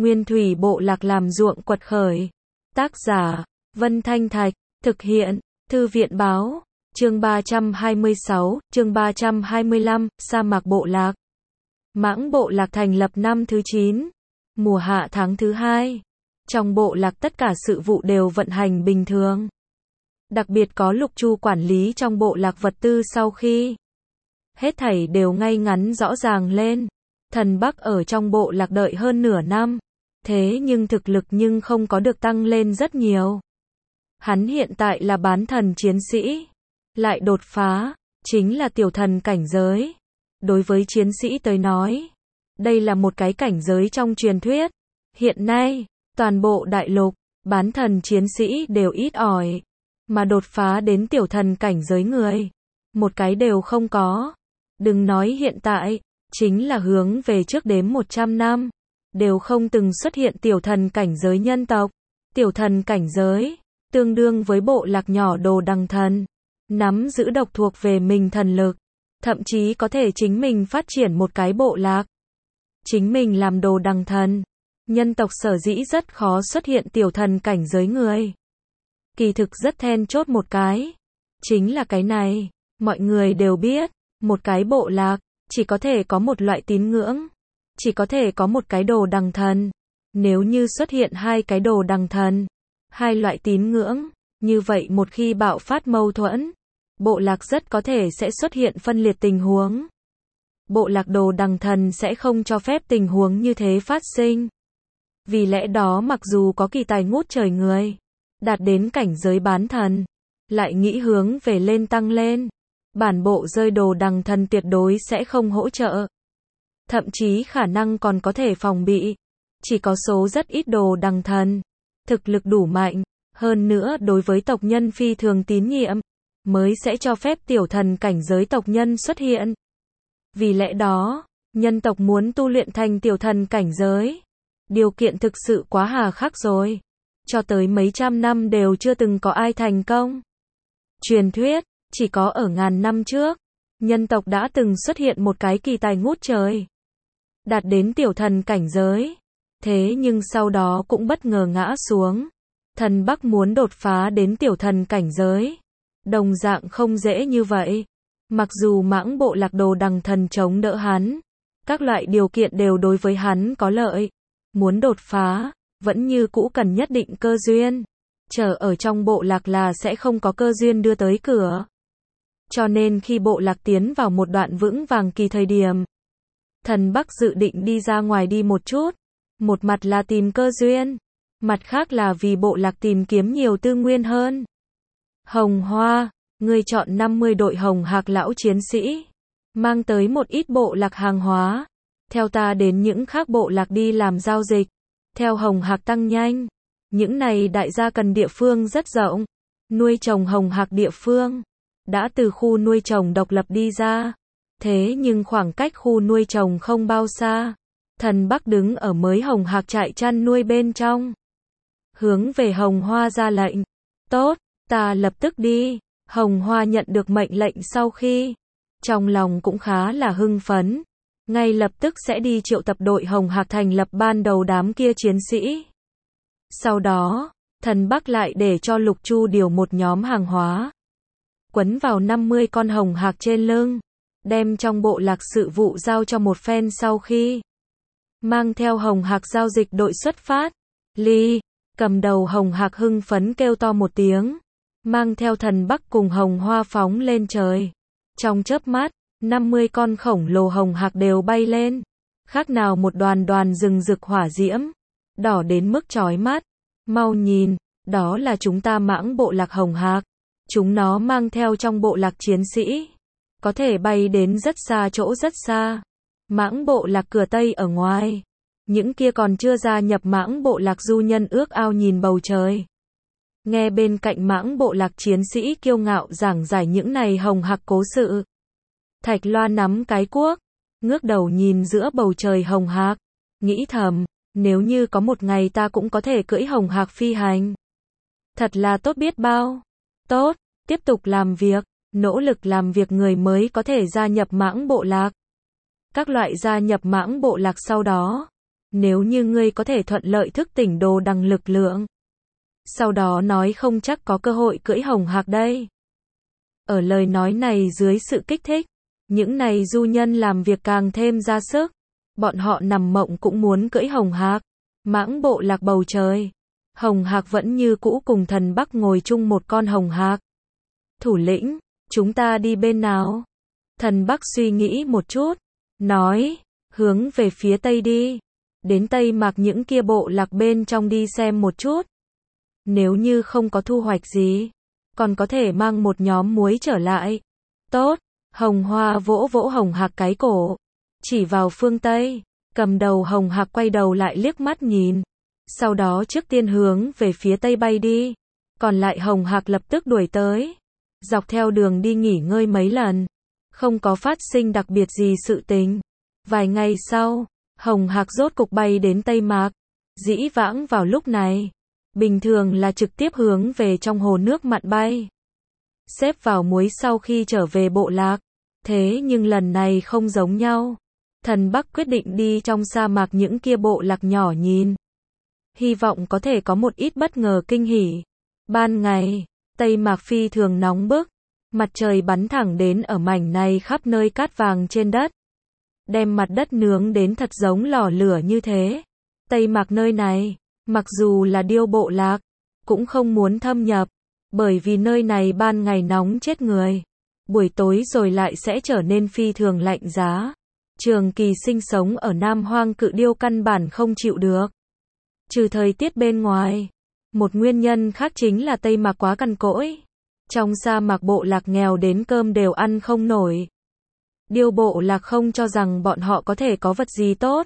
Nguyên thủy bộ lạc làm ruộng quật khởi. Tác giả, Vân Thanh Thạch, thực hiện, Thư viện báo, chương 326, chương 325, sa mạc bộ lạc. Mãng bộ lạc thành lập năm thứ 9, mùa hạ tháng thứ 2. Trong bộ lạc tất cả sự vụ đều vận hành bình thường. Đặc biệt có Lục Chu quản lý trong bộ lạc vật tư sau khi hết thảy đều ngay ngắn rõ ràng lên. Thần Bắc ở trong bộ lạc đợi hơn nửa năm, thế nhưng thực lực nhưng không có được tăng lên rất nhiều. Hắn hiện tại là bán thần chiến sĩ, lại đột phá, chính là tiểu thần cảnh giới. Đối với chiến sĩ tới nói, đây là một cái cảnh giới trong truyền thuyết. Hiện nay, toàn bộ đại lục, bán thần chiến sĩ đều ít ỏi, mà đột phá đến tiểu thần cảnh giới người, một cái đều không có. Đừng nói hiện tại, chính là hướng về trước đếm 100 năm, đều không từng xuất hiện tiểu thần cảnh giới nhân tộc. Tiểu thần cảnh giới, tương đương với bộ lạc nhỏ đồ đằng thần, nắm giữ độc thuộc về mình thần lực, thậm chí có thể chính mình phát triển một cái bộ lạc, chính mình làm đồ đằng thần. Nhân tộc sở dĩ rất khó xuất hiện tiểu thần cảnh giới người, kỳ thực rất then chốt một cái, chính là cái này. Mọi người đều biết, một cái bộ lạc chỉ có thể có một loại tín ngưỡng, chỉ có thể có một cái đồ đằng thần. Nếu như xuất hiện hai cái đồ đằng thần, hai loại tín ngưỡng, như vậy một khi bạo phát mâu thuẫn, bộ lạc rất có thể sẽ xuất hiện phân liệt tình huống. Bộ lạc đồ đằng thần sẽ không cho phép tình huống như thế phát sinh. Vì lẽ đó mặc dù có kỳ tài ngút trời người, đạt đến cảnh giới bán thần, lại nghĩ hướng về lên tăng lên, bản bộ rơi đồ đằng thần tuyệt đối sẽ không hỗ trợ. Thậm chí khả năng còn có thể phòng bị. Chỉ có số rất ít đồ đằng thần, thực lực đủ mạnh, hơn nữa đối với tộc nhân phi thường tín nhiệm, mới sẽ cho phép tiểu thần cảnh giới tộc nhân xuất hiện. Vì lẽ đó, nhân tộc muốn tu luyện thành tiểu thần cảnh giới, điều kiện thực sự quá hà khắc rồi. Cho tới mấy trăm năm đều chưa từng có ai thành công. Truyền thuyết, chỉ có ở ngàn năm trước, nhân tộc đã từng xuất hiện một cái kỳ tài ngút trời, đạt đến tiểu thần cảnh giới. Thế nhưng sau đó cũng bất ngờ ngã xuống. Thần Bắc muốn đột phá đến tiểu thần cảnh giới, đồng dạng không dễ như vậy. Mặc dù mãng bộ lạc đồ đằng thần chống đỡ hắn, các loại điều kiện đều đối với hắn có lợi. Muốn đột phá, vẫn như cũ cần nhất định cơ duyên. Chờ ở trong bộ lạc là sẽ không có cơ duyên đưa tới cửa. Cho nên khi bộ lạc tiến vào một đoạn vững vàng kỳ thời điểm, Thần Bắc dự định đi ra ngoài đi một chút. Một mặt là tìm cơ duyên, mặt khác là vì bộ lạc tìm kiếm nhiều tư nguyên hơn. Hồng Hoa, ngươi chọn 50 đội hồng hạc lão chiến sĩ, mang tới một ít bộ lạc hàng hóa, theo ta đến những khác bộ lạc đi làm giao dịch, theo hồng hạc tăng nhanh. Những này đại gia cần địa phương rất rộng, nuôi trồng hồng hạc địa phương đã từ khu nuôi trồng độc lập đi ra, thế nhưng khoảng cách khu nuôi trồng không bao xa. Thần Bắc đứng ở mới hồng hạc trại chăn nuôi bên trong, hướng về Hồng Hoa ra lệnh. Tốt, ta lập tức đi. Hồng Hoa nhận được mệnh lệnh sau khi, trong lòng cũng khá là hưng phấn, ngay lập tức sẽ đi triệu tập đội hồng hạc thành lập ban đầu đám kia chiến sĩ. Sau đó, Thần Bắc lại để cho Lục Chu điều một nhóm hàng hóa, quấn vào 50 con hồng hạc trên lưng, đem trong bộ lạc sự vụ giao cho một phen sau khi, mang theo hồng hạc giao dịch đội xuất phát. Ly, cầm đầu hồng hạc hưng phấn kêu to một tiếng, mang theo Thần Bắc cùng Hồng Hoa phóng lên trời. Trong chớp mắt, 50 con khổng lồ hồng hạc đều bay lên, khác nào một đoàn đoàn rừng rực hỏa diễm, đỏ đến mức chói mắt. Mau nhìn, đó là chúng ta mãng bộ lạc hồng hạc. Chúng nó mang theo trong bộ lạc chiến sĩ, có thể bay đến rất xa chỗ rất xa. Mãng bộ lạc cửa Tây ở ngoài, những kia còn chưa gia nhập mãng bộ lạc du nhân ước ao nhìn bầu trời. Nghe bên cạnh mãng bộ lạc chiến sĩ kiêu ngạo giảng giải những này hồng hạc cố sự. Thạch Loa nắm cái cuốc, ngước đầu nhìn giữa bầu trời hồng hạc, nghĩ thầm, nếu như có một ngày ta cũng có thể cưỡi hồng hạc phi hành, thật là tốt biết bao. Tốt, tiếp tục làm việc, nỗ lực làm việc người mới có thể gia nhập mãng bộ lạc. Các loại gia nhập mãng bộ lạc sau đó, nếu như ngươi có thể thuận lợi thức tỉnh đồ đằng lực lượng. Sau đó nói không chắc có cơ hội cưỡi hồng hạc đây. Ở lời nói này dưới sự kích thích, những này du nhân làm việc càng thêm ra sức. Bọn họ nằm mộng cũng muốn cưỡi hồng hạc. Mãng bộ lạc bầu trời. Hồng hạc vẫn như cũ cùng thần Bắc ngồi chung một con hồng hạc. Thủ lĩnh, chúng ta đi bên nào? Thần Bắc suy nghĩ một chút, nói, hướng về phía tây đi. Đến Tây Mạc những kia bộ lạc bên trong đi xem một chút. Nếu như không có thu hoạch gì, còn có thể mang một nhóm muối trở lại. Tốt, Hồng Hoa vỗ vỗ hồng hạc cái cổ, chỉ vào phương Tây. Cầm đầu hồng hạc quay đầu lại liếc mắt nhìn. Sau đó trước tiên hướng về phía Tây bay đi. Còn lại hồng hạc lập tức đuổi tới. Dọc theo đường đi nghỉ ngơi mấy lần. Không có phát sinh đặc biệt gì sự tình. Vài ngày sau, hồng hạc rốt cục bay đến Tây Mạc. Dĩ vãng vào lúc này, bình thường là trực tiếp hướng về trong hồ nước mặn bay. Xếp vào muối sau khi trở về bộ lạc. Thế nhưng lần này không giống nhau. Thần Bắc quyết định đi trong sa mạc những kia bộ lạc nhỏ nhìn. Hy vọng có thể có một ít bất ngờ kinh hỉ. Ban ngày, Tây Mạc phi thường nóng bức. Mặt trời bắn thẳng đến ở mảnh này khắp nơi cát vàng trên đất. Đem mặt đất nướng đến thật giống lò lửa như thế. Tây Mạc nơi này, mặc dù là điêu bộ lạc, cũng không muốn thâm nhập. Bởi vì nơi này ban ngày nóng chết người. Buổi tối rồi lại sẽ trở nên phi thường lạnh giá. Trường kỳ sinh sống ở Nam Hoang cự điêu căn bản không chịu được. Trừ thời tiết bên ngoài, một nguyên nhân khác chính là Tây Mạc quá cằn cỗi. Trong sa mạc bộ lạc nghèo đến cơm đều ăn không nổi. Điêu bộ lạc không cho rằng bọn họ có thể có vật gì tốt.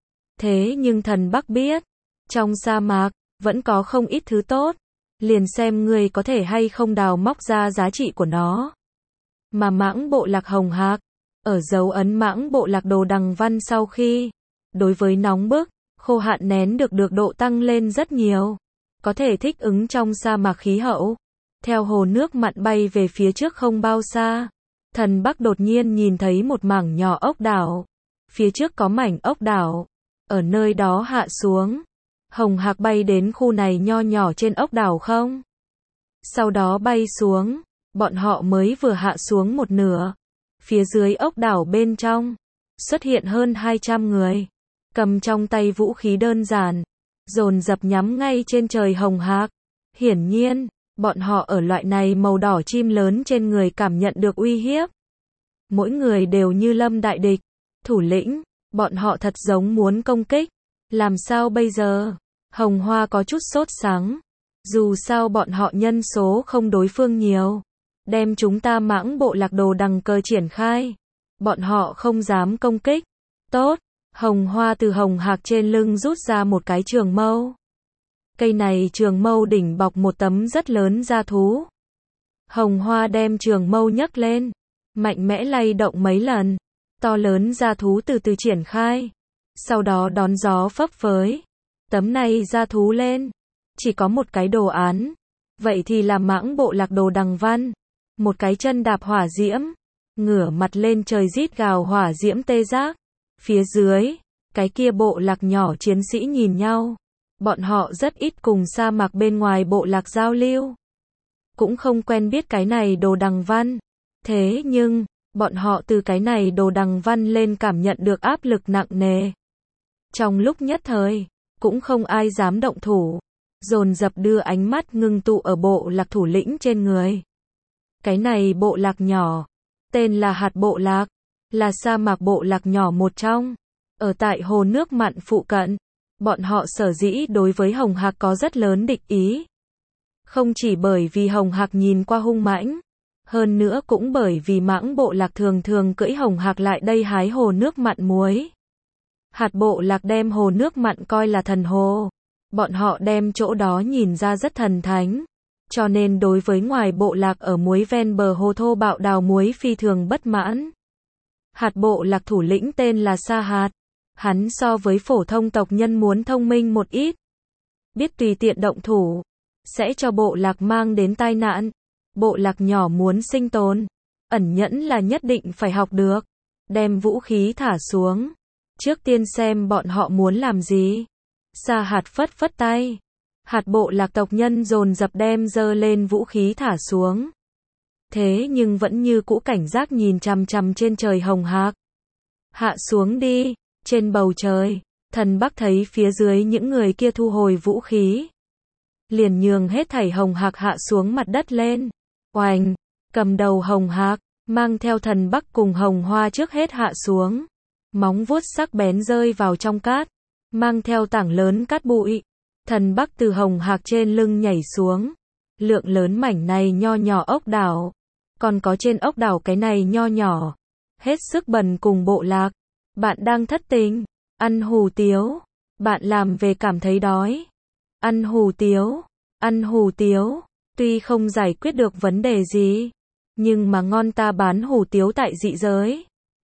Thế nhưng thần Bắc biết, trong sa mạc, vẫn có không ít thứ tốt. Liền xem người có thể hay không đào móc ra giá trị của nó. Mà mãng bộ lạc hồng hạc, ở dấu ấn mãng bộ lạc đồ đằng văn sau khi, đối với nóng bức, khô hạn nén được độ tăng lên rất nhiều. Có thể thích ứng trong sa mạc khí hậu. Theo hồ nước mặn bay về phía trước không bao xa, thần Bắc đột nhiên nhìn thấy một mảng nhỏ ốc đảo. Phía trước có mảnh ốc đảo, ở nơi đó hạ xuống. Hồng hạc bay đến khu này nho nhỏ trên ốc đảo không? Sau đó bay xuống, bọn họ mới vừa hạ xuống một nửa. Phía dưới ốc đảo bên trong, xuất hiện hơn 200 người. Cầm trong tay vũ khí đơn giản, dồn dập nhắm ngay trên trời hồng hạc. Hiển nhiên, bọn họ ở loại này màu đỏ chim lớn trên người cảm nhận được uy hiếp. Mỗi người đều như lâm đại địch. Thủ lĩnh, bọn họ thật giống muốn công kích. Làm sao bây giờ? Hồng Hoa có chút sốt sắng. Dù sao bọn họ nhân số không đối phương nhiều. Đem chúng ta mãng bộ lạc đồ đằng cơ triển khai. Bọn họ không dám công kích. Tốt. Hồng Hoa từ hồng hạc trên lưng rút ra một cái trường mâu. Cây này trường mâu đỉnh bọc một tấm rất lớn da thú. Hồng Hoa đem trường mâu nhấc lên, mạnh mẽ lay động mấy lần. To lớn da thú từ từ triển khai. Sau đó đón gió phấp phới. Tấm này da thú lên. Chỉ có một cái đồ án. Vậy thì là mãng bộ lạc đồ đằng văn. Một cái chân đạp hỏa diễm. Ngửa mặt lên trời rít gào hỏa diễm tê giác. Phía dưới, cái kia bộ lạc nhỏ chiến sĩ nhìn nhau. Bọn họ rất ít cùng sa mạc bên ngoài bộ lạc giao lưu. Cũng không quen biết cái này đồ đằng văn. Thế nhưng, bọn họ từ cái này đồ đằng văn lên cảm nhận được áp lực nặng nề. Trong lúc nhất thời, cũng không ai dám động thủ. Dồn dập đưa ánh mắt ngưng tụ ở bộ lạc thủ lĩnh trên người. Cái này bộ lạc nhỏ, tên là Hạt bộ lạc, là sa mạc bộ lạc nhỏ một trong. Ở tại hồ nước mặn phụ cận, bọn họ sở dĩ đối với hồng hạc có rất lớn địch ý. Không chỉ bởi vì hồng hạc nhìn qua hung mãnh, hơn nữa cũng bởi vì mãng bộ lạc thường thường cưỡi hồng hạc lại đây hái hồ nước mặn muối. Hạt bộ lạc đem hồ nước mặn coi là thần hồ. Bọn họ đem chỗ đó nhìn ra rất thần thánh. Cho nên đối với ngoài bộ lạc ở muối ven bờ hồ thô bạo đào muối phi thường bất mãn. Hạt bộ lạc thủ lĩnh tên là Sa Hạt. Hắn so với phổ thông tộc nhân muốn thông minh một ít. Biết tùy tiện động thủ, sẽ cho bộ lạc mang đến tai nạn. Bộ lạc nhỏ muốn sinh tồn, ẩn nhẫn là nhất định phải học được. Đem vũ khí thả xuống. Trước tiên xem bọn họ muốn làm gì. Sa Hạt phất phất tay. Hạt bộ lạc tộc nhân dồn dập đem giơ lên vũ khí thả xuống. Thế nhưng vẫn như cũ cảnh giác nhìn chằm chằm trên trời hồng hạc. Hạ xuống đi, trên bầu trời. Thần Bắc thấy phía dưới những người kia thu hồi vũ khí. Liền nhường hết thảy hồng hạc hạ xuống mặt đất lên. Oành, cầm đầu hồng hạc, mang theo Thần Bắc cùng hồng hoa trước hết hạ xuống. Móng vuốt sắc bén rơi vào trong cát, mang theo tảng lớn cát bụi. Thần Bắc từ hồng hạc trên lưng nhảy xuống. Lượng lớn mảnh này nho nhỏ ốc đảo. Còn có trên ốc đảo cái này nho nhỏ. Hết sức bần cùng bộ lạc. Bạn đang thất tình. Ăn hủ tiếu. Bạn làm về cảm thấy đói. Ăn hủ tiếu. Ăn hủ tiếu. Tuy không giải quyết được vấn đề gì. Nhưng mà ngon ta bán hủ tiếu tại dị giới.